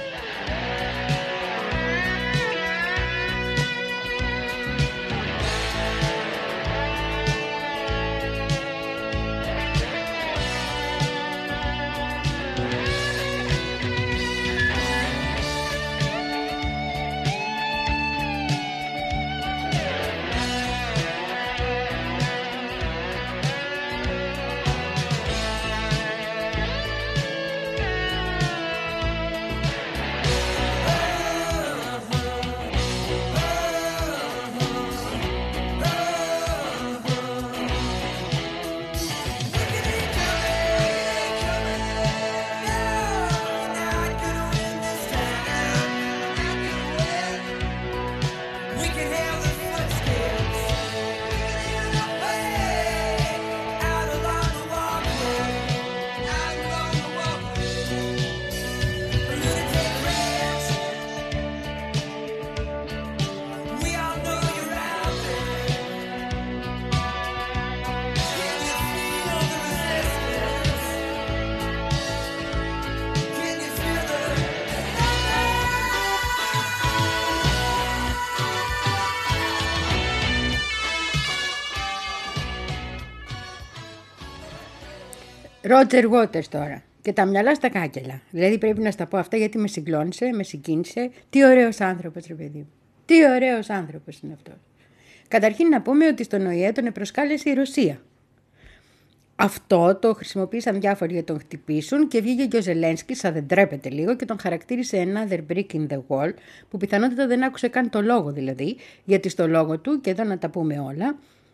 Ρότζερ Waters τώρα. Και τα μυαλά στα κάκελα. Δηλαδή πρέπει να στα πω αυτά γιατί με συγκλώνησε, με συγκίνησε. Τι ωραίος άνθρωπος, ρε παιδί μου. Τι ωραίος άνθρωπος είναι αυτός. Καταρχήν να πούμε ότι στον Ο Ε Ε τον προσκάλεσε η Ρωσία. Αυτό το χρησιμοποίησαν διάφοροι για τον χτυπήσουν και βγήκε και ο Ζελένσκι, σαν δεν τρέπεται λίγο, και τον χαρακτήρισε another brick in the wall, που πιθανότητα δεν άκουσε καν το λόγο δηλαδή, γιατί στο λόγο του, και εδώ να τα πούμε όλα,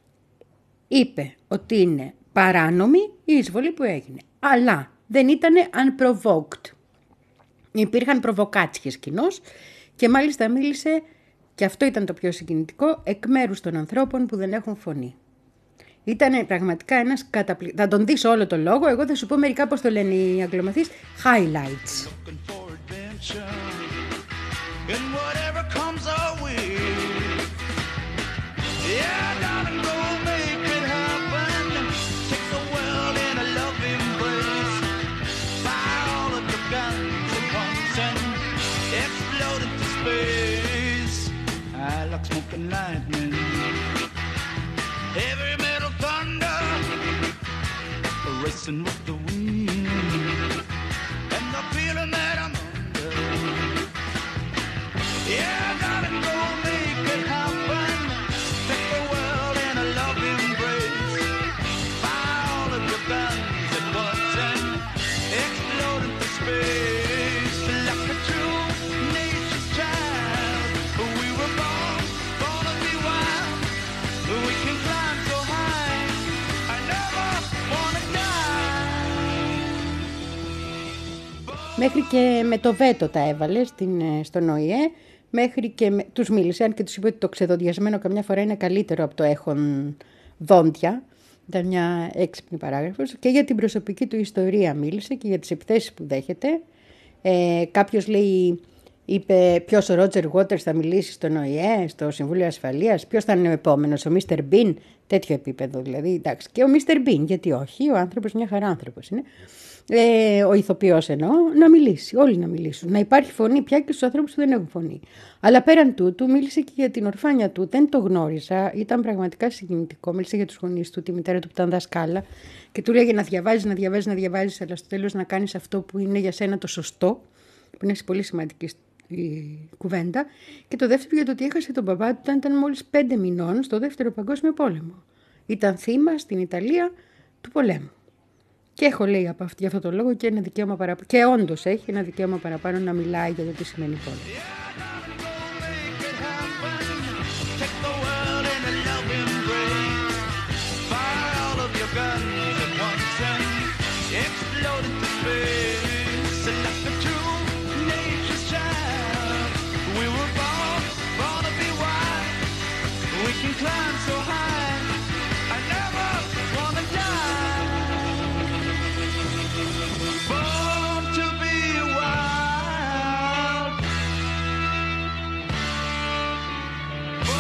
είπε ότι είναι παράνομη η εισβολή που έγινε. Αλλά δεν ήταν unprovoked. Υπήρχαν προβοκάτσιες κοινώς και μάλιστα μίλησε, και αυτό ήταν το πιο συγκινητικό, εκ μέρους των ανθρώπων που δεν έχουν φωνή. Ήταν πραγματικά ένας καταπληκτικός. Θα τον δεις όλο το λόγο, εγώ θα σου πω μερικά, πώς το λένε οι Αγγλομαθείς, highlights. Smoking lightning, heavy metal thunder, racing with the wind, and the feeling that I'm under. Yeah, darling, go make it happen. Take the world in a loving embrace. Fire all of your guns at once and explode into space like a true nature's child. We were born. Μέχρι και με το βέτο τα έβαλε στην, στον Ο Ε Ε, μέχρι και με, τους μίλησε, αν και τους είπε ότι το ξεδοντιασμένο καμιά φορά είναι καλύτερο από το έχον δόντια. Ήταν μια έξυπνη παράγραφος. Και για την προσωπική του ιστορία μίλησε και για τις επιθέσεις που δέχεται. Ε, κάποιος λέει, είπε ποιος ο Ρότζερ Waters θα μιλήσει στον Ο Ε Ε, στο Συμβούλιο Ασφαλείας, ποιος θα είναι ο επόμενος, ο Μίστερ Μπιν, τέτοιο επίπεδο δηλαδή. Εντάξει. Και ο Μίστερ Μπιν, γιατί όχι, ο άνθρωπος μια χαρά άνθρωπος είναι. Ε, ο ηθοποιός εννοώ, να μιλήσει, όλοι να μιλήσουν. Να υπάρχει φωνή πια και στους ανθρώπους που δεν έχουν φωνή. Αλλά πέραν τούτου, μίλησε και για την ορφάνια του. Δεν το γνώρισα, ήταν πραγματικά συγκινητικό. Μίλησε για τους γονείς του, τη μητέρα του που ήταν δασκάλα και του λέγε να διαβάζεις, να διαβάζεις, να διαβάζεις, αλλά στο τέλος να κάνεις αυτό που είναι για σένα το σωστό, που είναι πολύ σημαντική η κουβέντα. Και το δεύτερο για το ότι έχασε τον παπά του όταν ήταν μόλις πέντε μηνών στο δεύτερο παγκόσμιο πόλεμο. Ήταν θύμα στην Ιταλία του πολέμου. Και έχω, λέει, από αυτό, για αυτό το λόγο και ένα δικαίωμα παραπάνω. Και όντως έχει ένα δικαίωμα παραπάνω να μιλάει για το τι σημαίνει πόλεμο. Born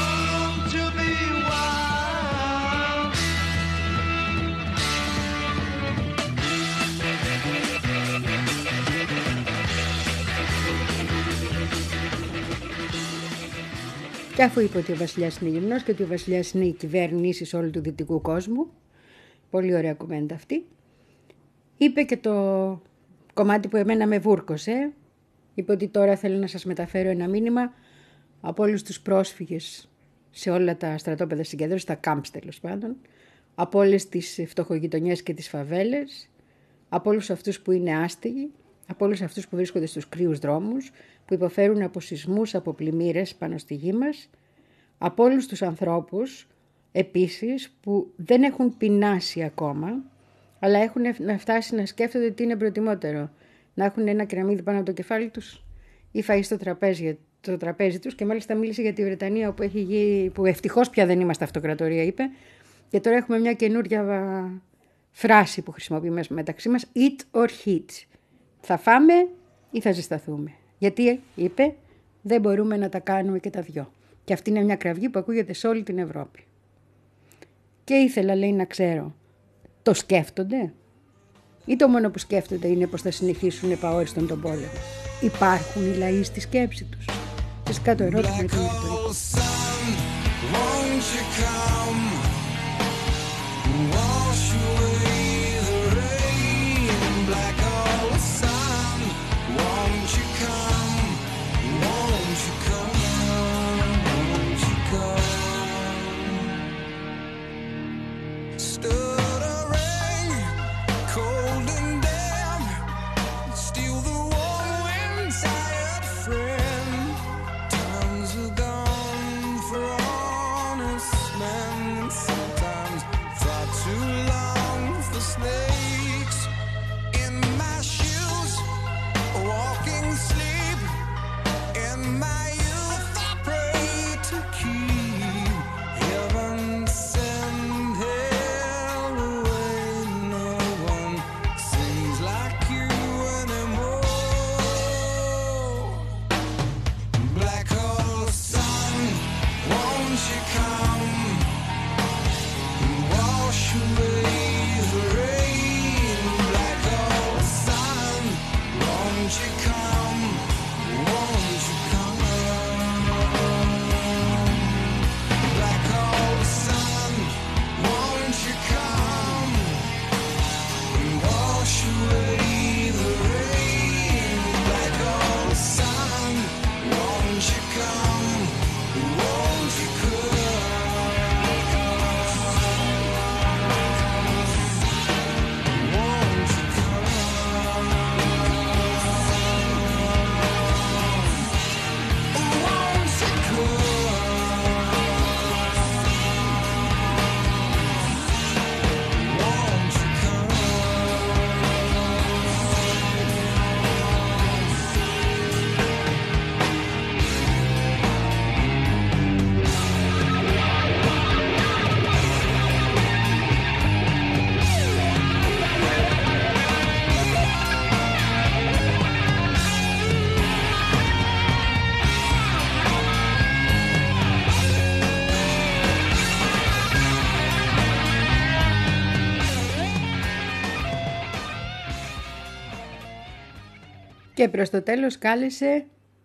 Και αφού είπε ότι ο βασιλιάς είναι γυμνός και ότι ο βασιλιάς είναι η κυβέρνηση όλου του δυτικού κόσμου, πολύ ωραία κουβέντα αυτή, είπε και το κομμάτι που εμένα με βούρκωσε. Είπε ότι τώρα θέλω να σας μεταφέρω ένα μήνυμα από όλους τους πρόσφυγες σε όλα τα στρατόπεδα συγκέντρωσης, τα κάμπς τέλος πάντων, από όλες τις φτωχογειτονιές και τις φαβέλες, από όλους αυτούς που είναι άστεγοι, από όλους αυτούς που βρίσκονται στους κρύους δρόμους, που υποφέρουν από σεισμούς, από πλημμύρες πάνω στη γη μας, από όλους τους ανθρώπους επίσης που δεν έχουν πεινάσει ακόμα, αλλά έχουν να φτάσει να σκέφτονται τι είναι προτιμότερο. Να έχουν ένα κεραμίδι πάνω από το κεφάλι τους ή φαΐ στο τραπέζι, το τραπέζι τους. Και μάλιστα μίλησε για τη Βρετανία, όπου, έχει γη, που ευτυχώς πια δεν είμαστε αυτοκρατορία, είπε. Και τώρα έχουμε μια καινούρια φράση που χρησιμοποιούμε μεταξύ μας, eat or heat. Θα φάμε ή θα ζεσταθούμε. Γιατί, είπε, δεν μπορούμε να τα κάνουμε και τα δυο. Και αυτή είναι μια κραυγή που ακούγεται σε όλη την Ευρώπη. Και ήθελα, λέει, να ξέρω, το σκέφτονται ή το μόνο που σκέφτονται είναι πως θα συνεχίσουν επαόριστον τον πόλεμο. Υπάρχουν οι λαοί στη σκέψη τους. Φυσικά το ερώτημα είναι ρητορικό. Και προς το τέλος κάλεσε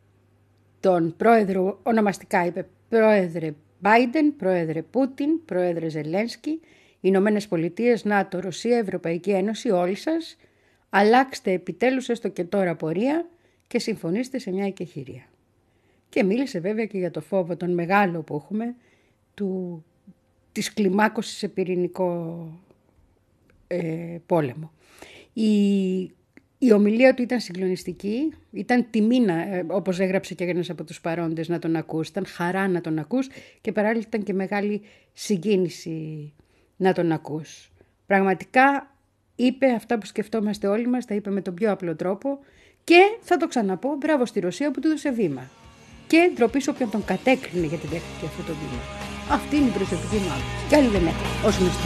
τον πρόεδρο, ονομαστικά είπε, πρόεδρε Μπάιντεν, πρόεδρε Πούτιν, πρόεδρε Ζελένσκι, Ηνωμένες Πολιτείες, ΝΑΤΟ, Ρωσία, Ευρωπαϊκή Ένωση, όλοι σας, αλλάξτε επιτέλους έστω και τώρα πορεία και συμφωνήστε σε μια εκεχηρία. Και μίλησε βέβαια και για το φόβο τον μεγάλο που έχουμε, του, της κλιμάκωσης σε πυρηνικό ε, πόλεμο. Η Η ομιλία του ήταν συγκλονιστική, ήταν τιμή, να, όπως έγραψε και ένας από τους παρόντες, να τον ακούς, ήταν χαρά να τον ακούς και παράλληλα ήταν και μεγάλη συγκίνηση να τον ακούς. Πραγματικά είπε αυτά που σκεφτόμαστε όλοι μας, τα είπε με τον πιο απλό τρόπο και θα το ξαναπώ, μπράβο στη Ρωσία που του έδωσε βήμα. Και ντροπή όποιον τον κατέκρινε γιατί δέχτηκε αυτό το βήμα. Αυτή είναι η προσωπική μου άποψη. Κι άλλοι δεν έχουν, ως γνωστό.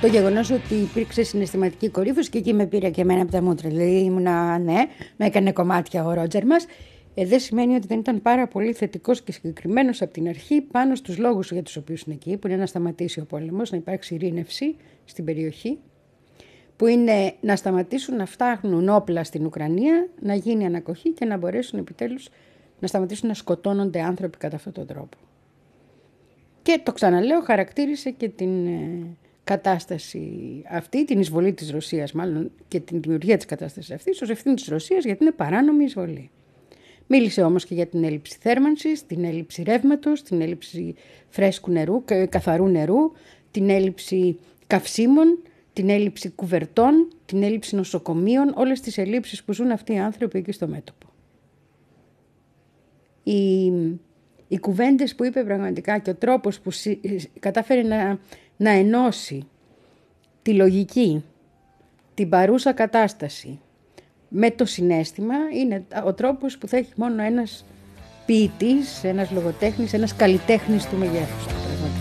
το γεγονός ότι υπήρξε συναισθηματική κορύφωση και εκεί με πήρε και εμένα από τα μούτρα. Δηλαδή ήμουνα, ναι, με έκανε κομμάτια ο Ρότζερ μας. Ε, δεν σημαίνει ότι δεν ήταν πάρα πολύ θετικός και συγκεκριμένος από την αρχή πάνω στους λόγους για τους οποίους είναι εκεί, που είναι να σταματήσει ο πόλεμος, να υπάρξει ειρήνευση στην περιοχή, που είναι να σταματήσουν να φτάχνουν όπλα στην Ουκρανία, να γίνει ανακοχή και να μπορέσουν επιτέλους να σταματήσουν να σκοτώνονται άνθρωποι κατά αυτόν τον τρόπο. Και το ξαναλέω, χαρακτήρισε και την ε, κατάσταση αυτή, την εισβολή της Ρωσίας μάλλον και την δημιουργία της κατάστασης αυτής ως ευθύνη της Ρωσίας, γιατί είναι παράνομη εισβολή. Μίλησε όμως και για την έλλειψη θέρμανσης, την έλλειψη ρεύματος, την έλλειψη φρέσκου νερού, καθαρού νερού, την έλλειψη καυσίμων, την έλλειψη κουβερτών, την έλλειψη νοσοκομείων, όλες τις ελλείψεις που ζουν αυτοί οι άνθρωποι εκεί στο μέτωπο. Οι, οι κουβέντες που είπε πραγματικά και ο τρόπος που συ, κατάφερε να, να ενώσει τη λογική, την παρούσα κατάσταση με το συναίσθημα, είναι ο τρόπος που θα έχει μόνο ένας ποιητής, ένας λογοτέχνης, ένας καλλιτέχνης του μεγέθους του πραγματικά.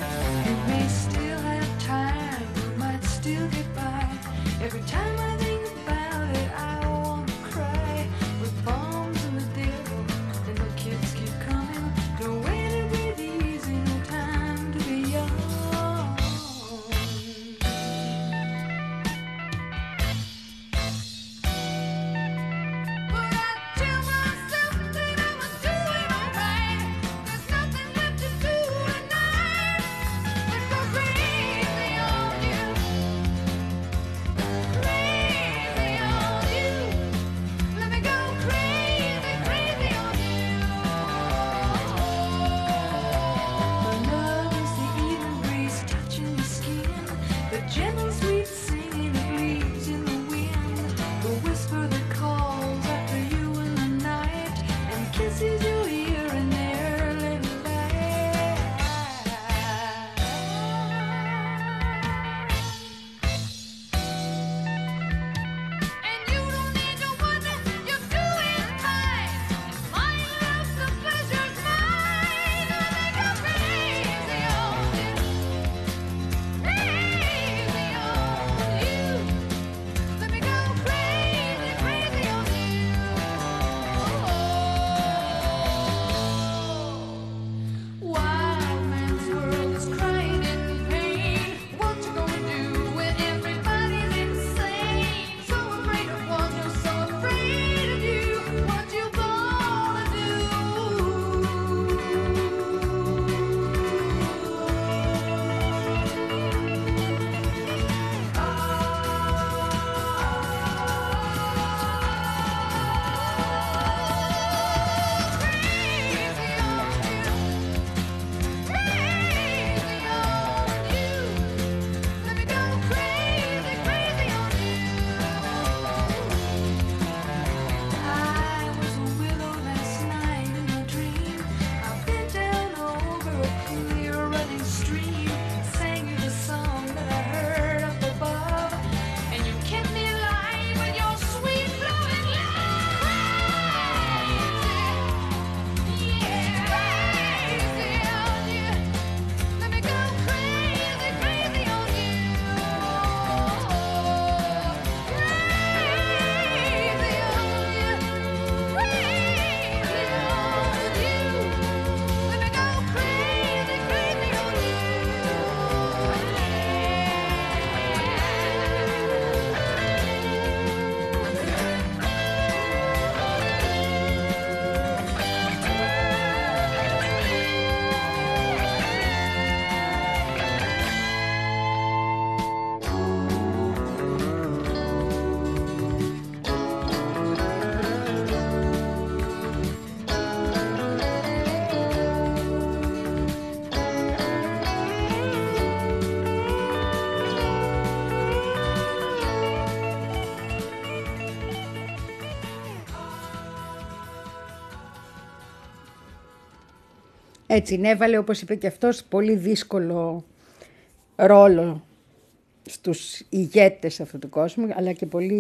Έτσι, έβαλε, όπως είπε και αυτός, πολύ δύσκολο ρόλο στους ηγέτες αυτού του κόσμου, αλλά και πολύ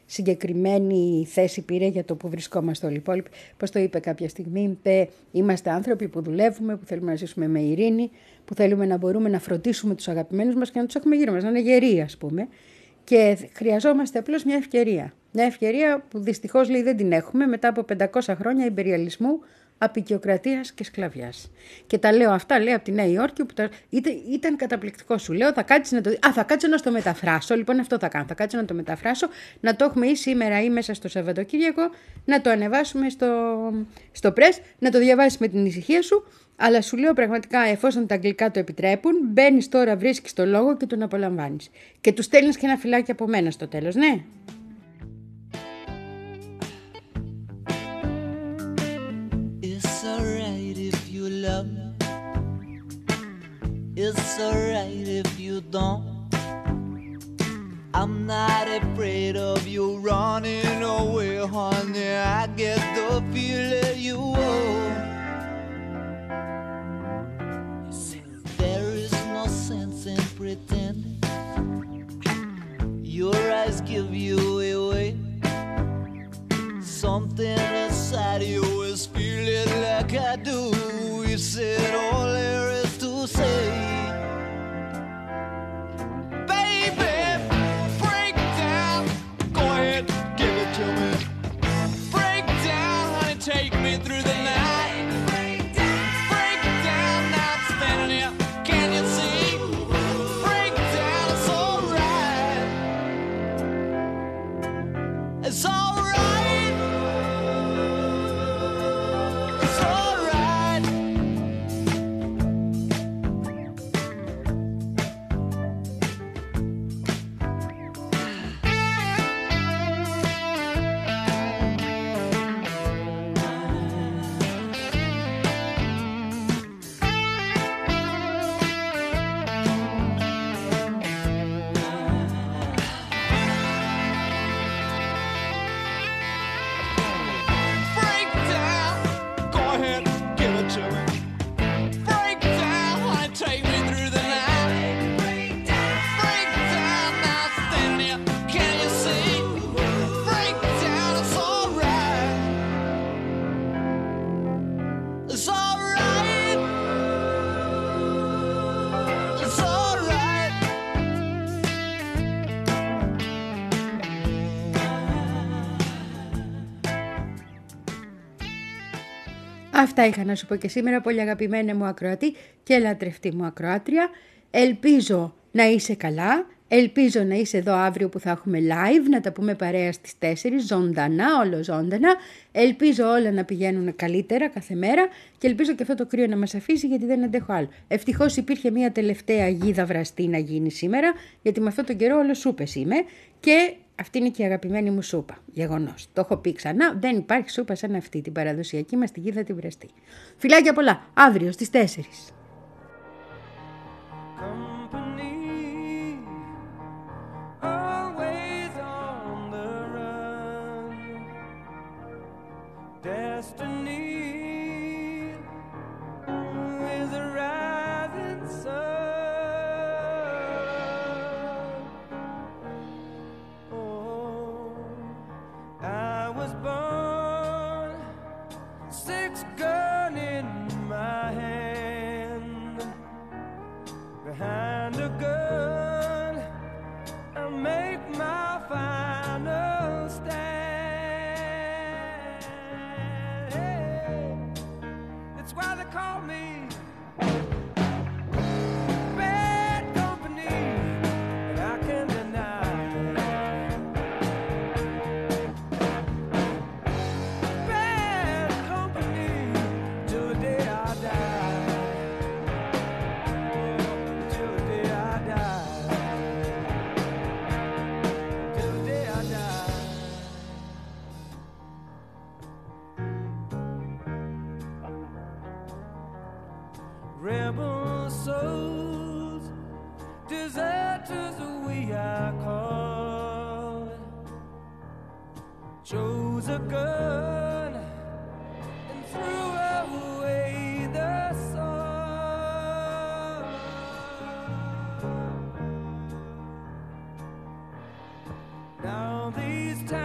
συγκεκριμένη θέση πήρε για το που βρισκόμαστε όλοι οι υπόλοιποι. Πώς το είπε κάποια στιγμή, είπε, είμαστε άνθρωποι που δουλεύουμε, που θέλουμε να ζήσουμε με ειρήνη, που θέλουμε να μπορούμε να φροντίσουμε τους αγαπημένους μας και να τους έχουμε γύρω μας, να είναι γεροί ας πούμε. Και χρειαζόμαστε απλώς μια ευκαιρία. Μια ευκαιρία που δυστυχώς λέει δεν την έχουμε μετά από πεντακόσια χρόνια ιμπεριαλισμού, απικιοκρατίας και σκλαβιάς. Και τα λέω αυτά, λέω από τη Νέα Υόρκη, που τα... ήταν, ήταν καταπληκτικό. Σου λέω, θα κάτσεις να το... Α, θα κάτσω να το μεταφράσω. Λοιπόν, αυτό θα κάνω. Θα κάτσω να το μεταφράσω, να το έχουμε ή σήμερα ή μέσα στο Σαββατοκύριακο, να το ανεβάσουμε στο, στο press, να το διαβάσεις με την ησυχία σου. Αλλά σου λέω πραγματικά, εφόσον τα αγγλικά το επιτρέπουν, μπαίνεις τώρα, βρίσκεις το λόγο και τον απολαμβάνεις. Και του στέλνεις και ένα φυλάκι από μένα στο τέλος, ναι. It's alright if you don't. I'm not afraid of you running away, honey. I get the feeling you won't. There is no sense in pretending. Your eyes give you away. Something inside you is feeling like I do. You said all there is to say. Baby, break down. Go ahead, give it to me. Break down, honey, take me through the night. Break down, break down. Now I'm standing here, can you see? Break down, it's alright. It's alright. Αυτά είχα να σου πω και σήμερα, πολύ αγαπημένη μου ακροατή και λατρευτή μου ακροάτρια. Ελπίζω να είσαι καλά, ελπίζω να είσαι εδώ αύριο που θα έχουμε live, να τα πούμε παρέα στις τέσσερις, ζωντανά, όλο ζωντανά. Ελπίζω όλα να πηγαίνουν καλύτερα κάθε μέρα και ελπίζω και αυτό το κρύο να μας αφήσει, γιατί δεν αντέχω άλλο. Ευτυχώς υπήρχε μια τελευταία γίδα βραστή να γίνει σήμερα, γιατί με αυτόν τον καιρό όλο σούπες είμαι και αυτή είναι και η αγαπημένη μου σούπα. Γεγονός. Το έχω πει ξανά. Δεν υπάρχει σούπα σαν αυτή, την παραδοσιακή μας τη γίδα τη βραστή. Φιλάκια πολλά. Αύριο στις τέσσερις. Behind a gun, I make my final stand. Hey, it's why they call me bad company, and I can't deny. Bad company till the day I die. Rebel souls, deserters we are called, chose a gun and threw away the sword. Now these times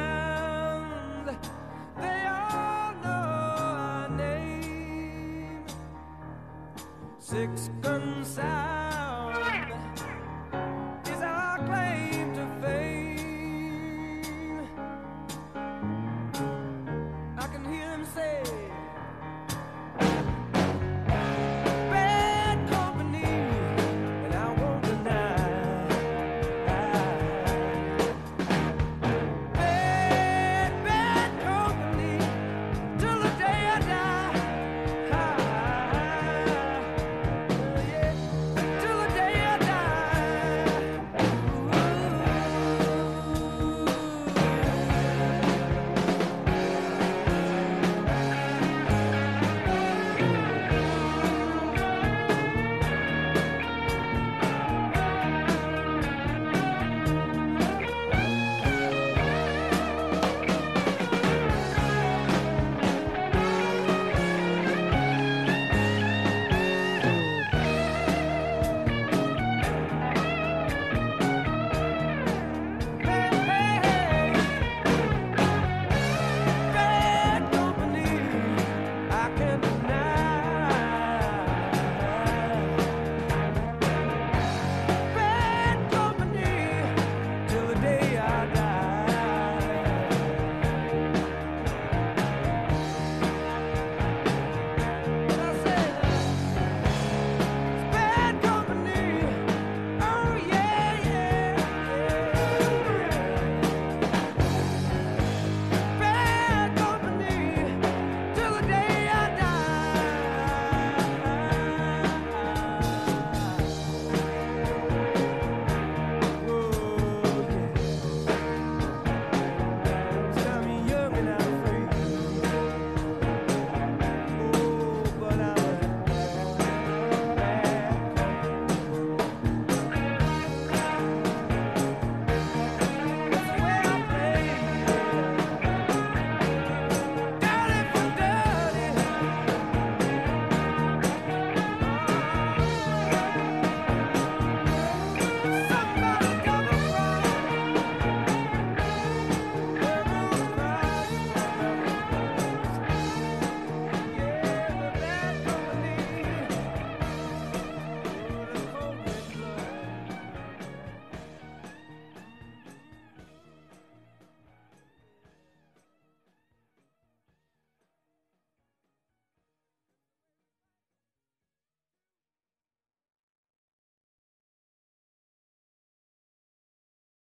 Six gun salute.